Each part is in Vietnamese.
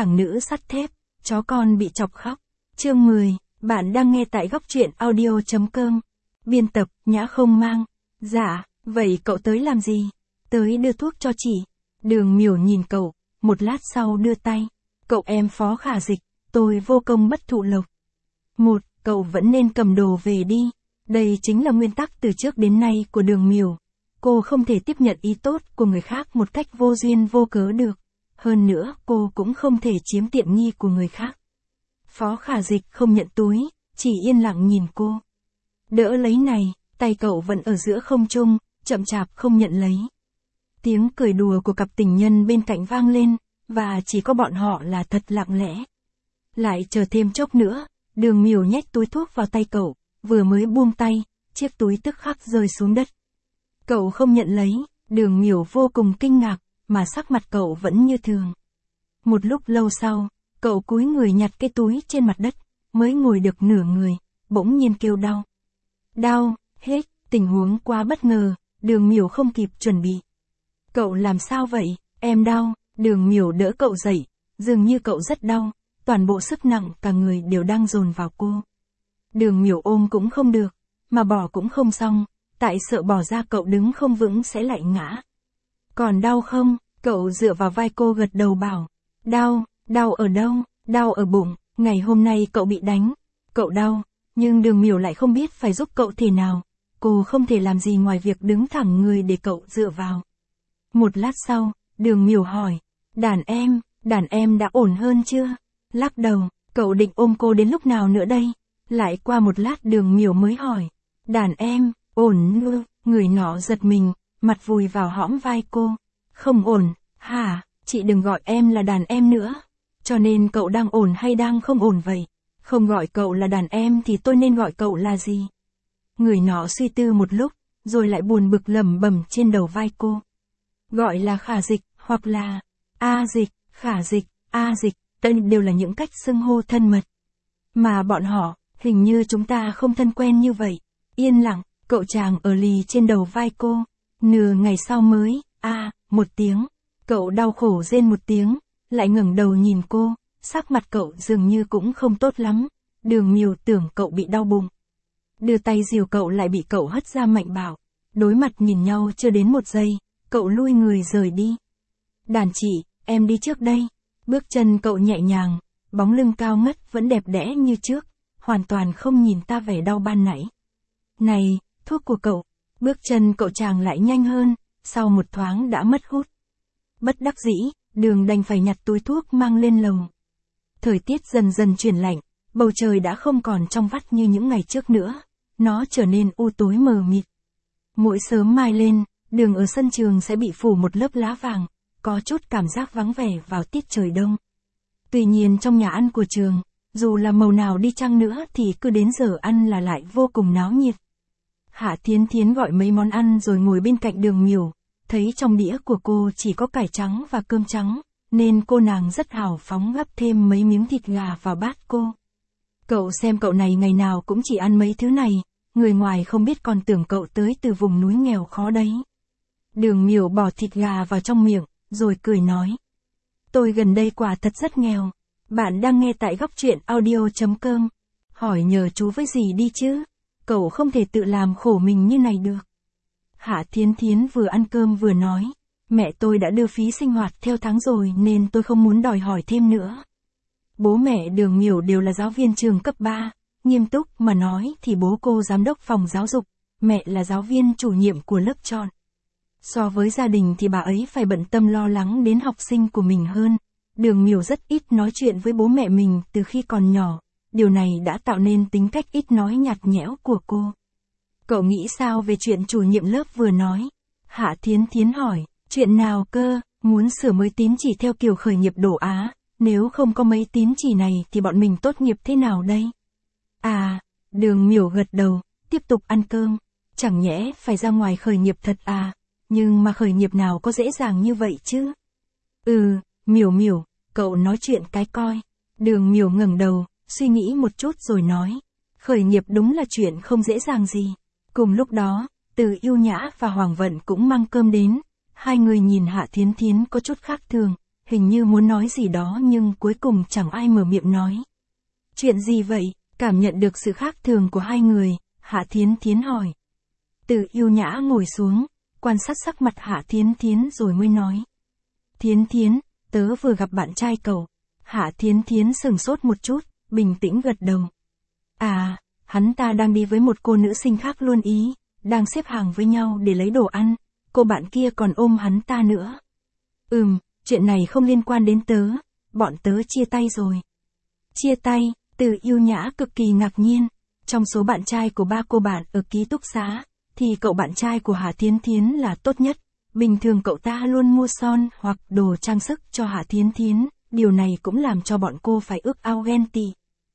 thằng nữ sắt thép, chó con bị chọc khóc. Chương 10, bạn đang nghe tại góc truyện audio.com. Biên tập, Nhã không mang. Dạ, vậy cậu tới làm gì? Tới đưa thuốc cho chị. Đường Miểu nhìn cậu, một lát sau đưa tay. Cậu em Phó Khả Dịch, tôi vô công bất thụ lộc. Cậu vẫn nên cầm đồ về đi. Đây chính là nguyên tắc từ trước đến nay của Đường Miểu. Cô không thể tiếp nhận ý tốt của người khác một cách vô duyên vô cớ được. Hơn nữa, cô cũng không thể chiếm tiện nghi của người khác. Phó Khả Dịch không nhận túi, chỉ yên lặng nhìn cô. Đỡ lấy này, tay cậu vẫn ở giữa không trung, chậm chạp không nhận lấy. Tiếng cười đùa của cặp tình nhân bên cạnh vang lên, và chỉ có bọn họ là thật lặng lẽ. Lại chờ thêm chốc nữa, Đường Miểu nhét túi thuốc vào tay cậu, vừa mới buông tay, chiếc túi tức khắc rơi xuống đất. Cậu không nhận lấy, Đường Miểu vô cùng kinh ngạc, mà sắc mặt cậu vẫn như thường. Một lúc lâu sau, cậu cúi người nhặt cái túi trên mặt đất, mới ngồi được nửa người, bỗng nhiên kêu đau. Đau, hết, tình huống quá bất ngờ, Đường Miểu không kịp chuẩn bị. Cậu làm sao vậy, em đau, Đường Miểu đỡ cậu dậy, dường như cậu rất đau, toàn bộ sức nặng cả người đều đang dồn vào cô. Đường Miểu ôm cũng không được, mà bỏ cũng không xong, tại sợ bỏ ra cậu đứng không vững sẽ lại ngã. Còn đau không? Cậu dựa vào vai cô gật đầu bảo. Đau, đau ở đâu? Đau ở bụng, ngày hôm nay cậu bị đánh. Cậu đau, nhưng Đường Miểu lại không biết phải giúp cậu thế nào. Cô không thể làm gì ngoài việc đứng thẳng người để cậu dựa vào. Một lát sau, Đường Miểu hỏi. Đàn em đã ổn hơn chưa? Lắc đầu, cậu định ôm cô đến lúc nào nữa đây? Lại qua một lát Đường Miểu mới hỏi. Đàn em, ổn nữa, người nọ giật mình, mặt vùi vào hõm vai cô. Không ổn, hả, chị đừng gọi em là đàn em nữa. Cho nên cậu đang ổn hay đang không ổn vậy? Không gọi cậu là đàn em thì tôi nên gọi cậu là gì? Người nọ suy tư một lúc, rồi lại buồn bực lẩm bẩm trên đầu vai cô. Gọi là Khả Dịch, hoặc là A Dịch, Khả Dịch, A Dịch, đây đều là những cách xưng hô thân mật. Mà bọn họ, hình như chúng ta không thân quen như vậy. Yên lặng, cậu chàng ở lì trên đầu vai cô. Nửa ngày sau mới, một tiếng. Cậu đau khổ rên một tiếng, lại ngẩng đầu nhìn cô, sắc mặt cậu dường như cũng không tốt lắm. Đường Miểu tưởng cậu bị đau bụng. Đưa tay dìu cậu lại bị cậu hất ra mạnh bạo. Đối mặt nhìn nhau chưa đến một giây, cậu lui người rời đi. Đàn chị, em đi trước đây. Bước chân cậu nhẹ nhàng, bóng lưng cao ngất vẫn đẹp đẽ như trước, hoàn toàn không nhìn ta vẻ đau ban nãy. Này, thuốc của cậu. Bước chân cậu chàng lại nhanh hơn, sau một thoáng đã mất hút. Bất đắc dĩ, Đường đành phải nhặt túi thuốc mang lên lầu. Thời tiết dần dần chuyển lạnh, bầu trời đã không còn trong vắt như những ngày trước nữa, nó trở nên u tối mờ mịt. Mỗi sớm mai lên, đường ở sân trường sẽ bị phủ một lớp lá vàng, có chút cảm giác vắng vẻ vào tiết trời đông. Tuy nhiên trong nhà ăn của trường, dù là màu nào đi chăng nữa thì cứ đến giờ ăn là lại vô cùng náo nhiệt. Hạ Thiến Thiến gọi mấy món ăn rồi ngồi bên cạnh Đường Miểu, thấy trong đĩa của cô chỉ có cải trắng và cơm trắng, nên cô nàng rất hào phóng gắp thêm mấy miếng thịt gà vào bát cô. Cậu xem cậu này ngày nào cũng chỉ ăn mấy thứ này, người ngoài không biết còn tưởng cậu tới từ vùng núi nghèo khó đấy. Đường Miểu bỏ thịt gà vào trong miệng, rồi cười nói. Tôi gần đây quả thật rất nghèo. Bạn đang nghe tại góc truyện audio.com. Hỏi nhờ chú với gì đi chứ? Cậu không thể tự làm khổ mình như này được. Hạ Thiến Thiến vừa ăn cơm vừa nói. Mẹ tôi đã đưa phí sinh hoạt theo tháng rồi nên tôi không muốn đòi hỏi thêm nữa. Bố mẹ Đường Miểu đều là giáo viên trường cấp 3. Nghiêm túc mà nói thì bố cô giám đốc phòng giáo dục, mẹ là giáo viên chủ nhiệm của lớp chọn. So với gia đình thì bà ấy phải bận tâm lo lắng đến học sinh của mình hơn. Đường Miểu rất ít nói chuyện với bố mẹ mình từ khi còn nhỏ. Điều này đã tạo nên tính cách ít nói nhạt nhẽo của cô. Cậu nghĩ sao về chuyện chủ nhiệm lớp vừa nói? Hạ Thiến Thiến hỏi, chuyện nào cơ? Muốn sửa mới tín chỉ theo kiểu khởi nghiệp đổ Á, nếu không có mấy tín chỉ này thì bọn mình tốt nghiệp thế nào đây? Đường Miểu gật đầu, tiếp tục ăn cơm. Chẳng nhẽ phải ra ngoài khởi nghiệp thật à? Nhưng mà khởi nghiệp nào có dễ dàng như vậy chứ? Miểu, cậu nói chuyện cái coi. Đường Miểu ngẩng đầu, suy nghĩ một chút rồi nói. Khởi nghiệp đúng là chuyện không dễ dàng gì. Cùng lúc đó, Từ Yêu Nhã và Hoàng Vận cũng mang cơm đến. Hai người nhìn Hạ Thiến Thiến có chút khác thường, hình như muốn nói gì đó nhưng cuối cùng chẳng ai mở miệng nói. Chuyện gì vậy? Cảm nhận được sự khác thường của hai người, Hạ Thiến Thiến hỏi. Từ Yêu Nhã ngồi xuống, quan sát sắc mặt Hạ Thiến Thiến rồi mới nói. Thiến Thiến, tớ vừa gặp bạn trai cậu. Hạ Thiến Thiến sửng sốt một chút, bình tĩnh gật đầu. À, hắn ta đang đi với một cô nữ sinh khác luôn ý, đang xếp hàng với nhau để lấy đồ ăn, cô bạn kia còn ôm hắn ta nữa. Chuyện này không liên quan đến tớ, bọn tớ chia tay rồi. Chia tay? Từ Yêu Nhã cực kỳ ngạc nhiên, trong số bạn trai của ba cô bạn ở ký túc xá, thì cậu bạn trai của Hạ Thiến Thiến là tốt nhất. Bình thường cậu ta luôn mua son hoặc đồ trang sức cho Hạ Thiến Thiến, điều này cũng làm cho bọn cô phải ước ao ghen tị.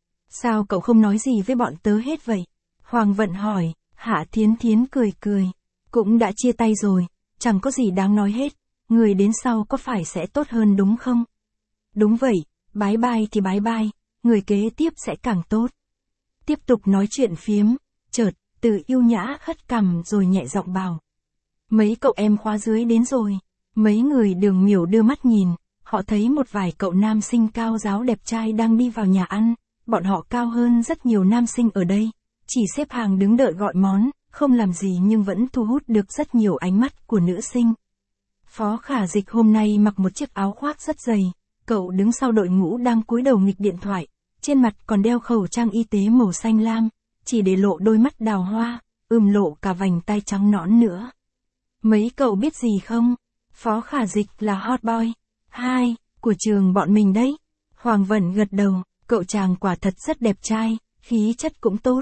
Sao cậu không nói gì với bọn tớ hết vậy? Hoàng Vận hỏi. Hạ Thiến Thiến cười cười. Cũng đã chia tay rồi, chẳng có gì đáng nói hết, người đến sau có phải sẽ tốt hơn đúng không? Đúng vậy, bái bai thì bái bai, người kế tiếp sẽ càng tốt. Tiếp tục nói chuyện phiếm, chợt, Từ Yêu Nhã hất cằm rồi nhẹ giọng bảo. Mấy cậu em khóa dưới đến rồi. Mấy người Đường Miểu đưa mắt nhìn, họ thấy một vài cậu nam sinh cao ráo đẹp trai đang đi vào nhà ăn, bọn họ cao hơn rất nhiều nam sinh ở đây, chỉ xếp hàng đứng đợi gọi món, không làm gì nhưng vẫn thu hút được rất nhiều ánh mắt của nữ sinh. Phó Khả Dịch hôm nay mặc một chiếc áo khoác rất dày, cậu đứng sau đội ngũ đang cúi đầu nghịch điện thoại, trên mặt còn đeo khẩu trang y tế màu xanh lam, chỉ để lộ đôi mắt đào hoa, lộ cả vành tay trắng nõn nữa. Mấy cậu biết gì không? Phó Khả Dịch là hot boy 2 của trường bọn mình đấy. Hoàng Vận gật đầu, cậu chàng quả thật rất đẹp trai, khí chất cũng tốt.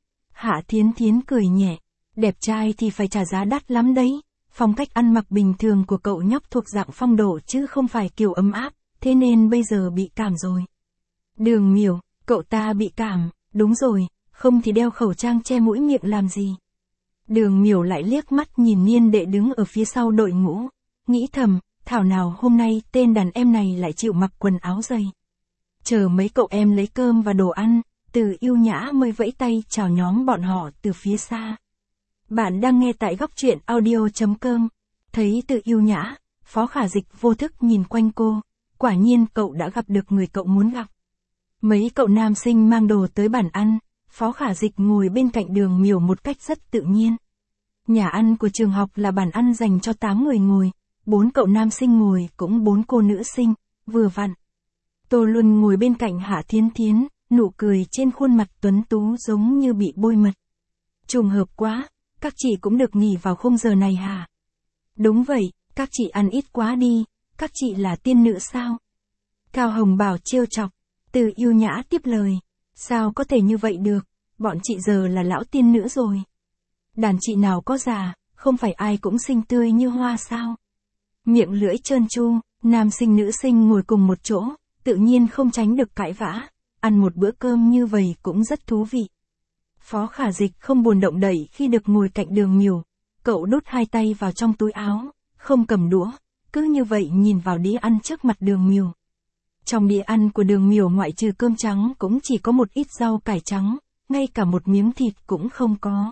Hạ Thiến Thiến cười nhẹ, đẹp trai thì phải trả giá đắt lắm đấy. Phong cách ăn mặc bình thường của cậu nhóc thuộc dạng phong độ chứ không phải kiểu ấm áp, thế nên bây giờ bị cảm rồi. Đường Miểu, cậu ta bị cảm, đúng rồi, không thì đeo khẩu trang che mũi miệng làm gì. Đường Miểu lại liếc mắt nhìn niên đệ đứng ở phía sau đội ngũ, nghĩ thầm, thảo nào hôm nay tên đàn em này lại chịu mặc quần áo dày. Chờ mấy cậu em lấy cơm và đồ ăn, Từ Yêu Nhã mới vẫy tay chào nhóm bọn họ từ phía xa. Bạn đang nghe tại góc truyện audio.com. Thấy Từ Yêu Nhã, Phó Khả Dịch vô thức nhìn quanh cô, quả nhiên cậu đã gặp được người cậu muốn gặp. Mấy cậu nam sinh mang đồ tới bàn ăn, Phó Khả Dịch ngồi bên cạnh Đường Miểu một cách rất tự nhiên. Nhà ăn của trường học là bàn ăn dành cho 8 người ngồi, 4 cậu nam sinh ngồi cũng 4 cô nữ sinh, vừa vặn. Tô Luân ngồi bên cạnh Hạ Thiến Thiến, nụ cười trên khuôn mặt tuấn tú giống như bị bôi mật. Trùng hợp quá, các chị cũng được nghỉ vào khung giờ này hả? Đúng vậy, các chị ăn ít quá đi, các chị là tiên nữ sao? Cao Hồng Bảo trêu chọc. Từ Yêu Nhã tiếp lời. Sao có thể như vậy được, bọn chị giờ là lão tiên nữ rồi. Đàn chị nào có già, không phải ai cũng xinh tươi như hoa sao? Miệng lưỡi trơn tru, nam sinh nữ sinh ngồi cùng một chỗ, tự nhiên không tránh được cãi vã, ăn một bữa cơm như vậy cũng rất thú vị. Phó Khả Dịch không buồn động đậy khi được ngồi cạnh Đường Miểu, cậu đút hai tay vào trong túi áo, không cầm đũa, cứ như vậy nhìn vào đĩa ăn trước mặt Đường Miểu. Trong đĩa ăn của Đường Miểu ngoại trừ cơm trắng cũng chỉ có một ít rau cải trắng, ngay cả một miếng thịt cũng không có.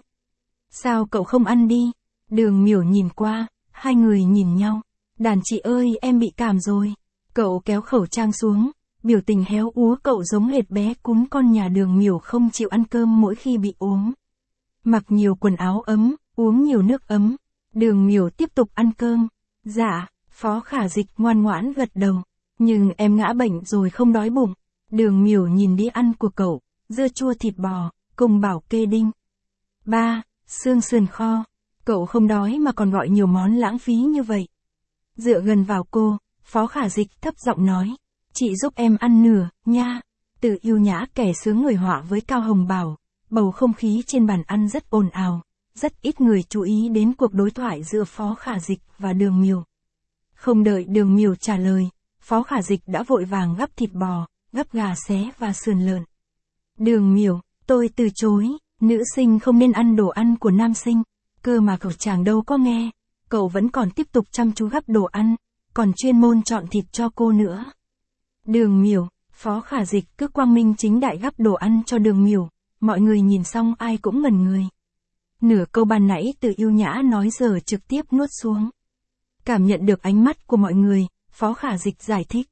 Sao cậu không ăn đi? Đường Miểu nhìn qua, hai người nhìn nhau. Đàn chị ơi, em bị cảm rồi. Cậu kéo khẩu trang xuống, biểu tình héo úa cậu giống hệt bé cún con nhà Đường Miểu không chịu ăn cơm mỗi khi bị ốm. Mặc nhiều quần áo ấm, uống nhiều nước ấm. Đường Miểu tiếp tục ăn cơm. Dạ, Phó Khả Dịch ngoan ngoãn gật đầu. Nhưng em ngã bệnh rồi không đói bụng. Đường Miểu nhìn đĩa ăn của cậu, dưa chua thịt bò, cùng bảo kê đinh. Ba, xương sườn kho. Cậu không đói mà còn gọi nhiều món lãng phí như vậy. Dựa gần vào cô, Phó Khả Dịch thấp giọng nói. Chị giúp em ăn nửa, nha. Từ Yêu Nhã kẻ sướng người họa với Cao Hồng Bảo. Bầu không khí trên bàn ăn rất ồn ào. Rất ít người chú ý đến cuộc đối thoại giữa Phó Khả Dịch và Đường Miểu. Không đợi Đường Miểu trả lời, Phó Khả Dịch đã vội vàng gắp thịt bò, gắp gà xé và sườn lợn. Đường Miểu, tôi từ chối, nữ sinh không nên ăn đồ ăn của nam sinh. Cơ mà cậu chàng đâu có nghe, cậu vẫn còn tiếp tục chăm chú gắp đồ ăn, còn chuyên môn chọn thịt cho cô nữa. Đường Miểu, Phó Khả Dịch cứ quang minh chính đại gắp đồ ăn cho Đường Miểu, mọi người nhìn xong ai cũng ngẩn người. Nửa câu ban nãy Từ Yêu Nhã nói giờ trực tiếp nuốt xuống. Cảm nhận được ánh mắt của mọi người, Phó Khả Dịch giải thích.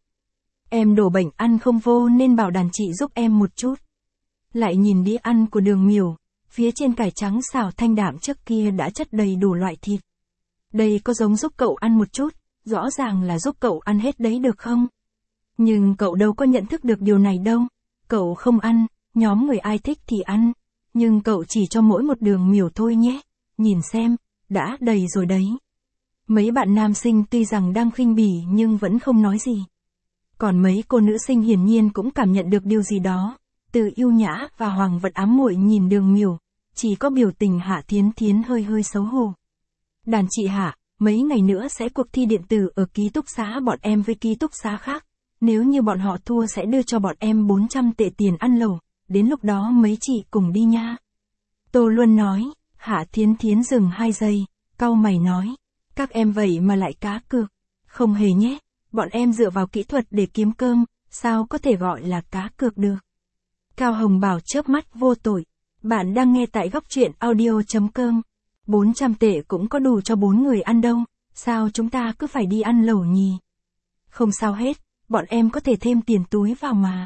Em đổ bệnh ăn không vô nên bảo đàn chị giúp em một chút. Lại nhìn đĩa ăn của Đường Miểu, phía trên cải trắng xào thanh đạm trước kia đã chất đầy đủ loại thịt. Đây có giống giúp cậu ăn một chút, rõ ràng là giúp cậu ăn hết đấy được không? Nhưng cậu đâu có nhận thức được điều này đâu. Cậu không ăn, nhóm người ai thích thì ăn. Nhưng cậu chỉ cho mỗi một Đường Miểu thôi nhé. Nhìn xem, đã đầy rồi đấy. Mấy bạn nam sinh tuy rằng đang khinh bỉ nhưng vẫn không nói gì. Còn mấy cô nữ sinh hiển nhiên cũng cảm nhận được điều gì đó. Từ Yêu Nhã và Hoàng Vật ám muội nhìn Đường Miểu, chỉ có biểu tình Hạ Thiến Thiến hơi hơi xấu hổ. Đàn chị Hạ, mấy ngày nữa sẽ cuộc thi điện tử ở ký túc xá bọn em với ký túc xá khác. Nếu như bọn họ thua sẽ đưa cho bọn em 400 tệ tiền ăn lẩu, đến lúc đó mấy chị cùng đi nha. Tô Luân nói. Hạ Thiến Thiến dừng 2 giây, cau mày nói. Các em vậy mà lại cá cược. Không hề nhé, bọn em dựa vào kỹ thuật để kiếm cơm, sao có thể gọi là cá cược được. Cao Hồng Bảo chớp mắt vô tội. Bạn đang nghe tại góc truyện audio.com. 400 tệ cũng có đủ cho 4 người ăn đâu, sao chúng ta cứ phải đi ăn lẩu nhỉ? Không sao hết, bọn em có thể thêm tiền túi vào mà.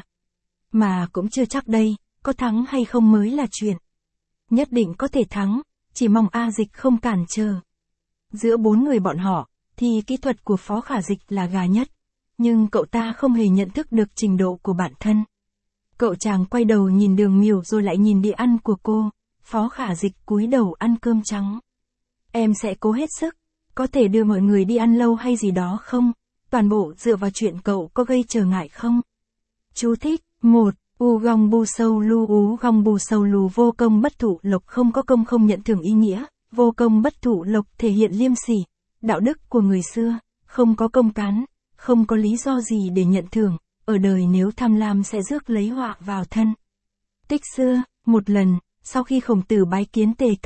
Mà cũng chưa chắc đây, có thắng hay không mới là chuyện. Nhất định có thể thắng, chỉ mong A Dịch không cản trở. Giữa 4 người bọn họ, thì kỹ thuật của Phó Khả Dịch là gà nhất. Nhưng cậu ta không hề nhận thức được trình độ của bản thân. Cậu chàng quay đầu nhìn Đường Miểu rồi lại nhìn đĩa ăn của cô. Phó Khả Dịch cúi đầu ăn cơm trắng. Em sẽ cố hết sức. Có thể đưa mọi người đi ăn lâu hay gì đó không? Toàn bộ dựa vào chuyện cậu có gây trở ngại không? Chú thích. 1. U gong bu sâu lu ú gong bu sâu lù vô công bất thụ lộc không có công không nhận thưởng ý nghĩa. Vô công bất thụ lộc thể hiện liêm sỉ, đạo đức của người xưa, không có công cán, không có lý do gì để nhận thưởng, ở đời nếu tham lam sẽ rước lấy họa vào thân. Tích xưa, một lần, sau khi Khổng Tử bái kiến Tề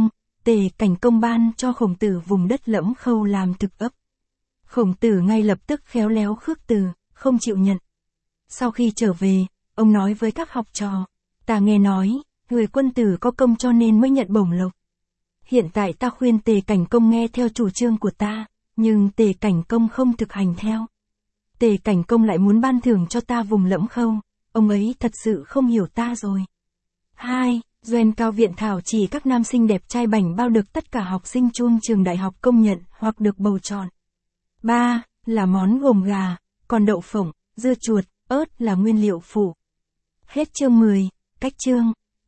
Cảnh Công ban cho Khổng Tử vùng đất Lẫm Khâu làm thực ấp. Khổng Tử ngay lập tức khéo léo khước từ, không chịu nhận. Sau khi trở về, ông nói với các học trò, ta nghe nói, người quân tử có công cho nên mới nhận bổng lộc. Hiện tại ta khuyên Tề Cảnh Công nghe theo chủ trương của ta, nhưng Tề Cảnh Công không thực hành theo. Tề Cảnh Công lại muốn ban thưởng cho ta vùng Lẫm Khâu, ông ấy thật sự không hiểu ta rồi. 2. Doen Cao Viện Thảo chỉ các nam sinh đẹp trai bảnh bao được tất cả học sinh chuông trường đại học công nhận hoặc được bầu chọn. 3. Là món gồm gà, còn đậu phộng, dưa chuột, ớt là nguyên liệu phụ. Hết chương 10, cách chương.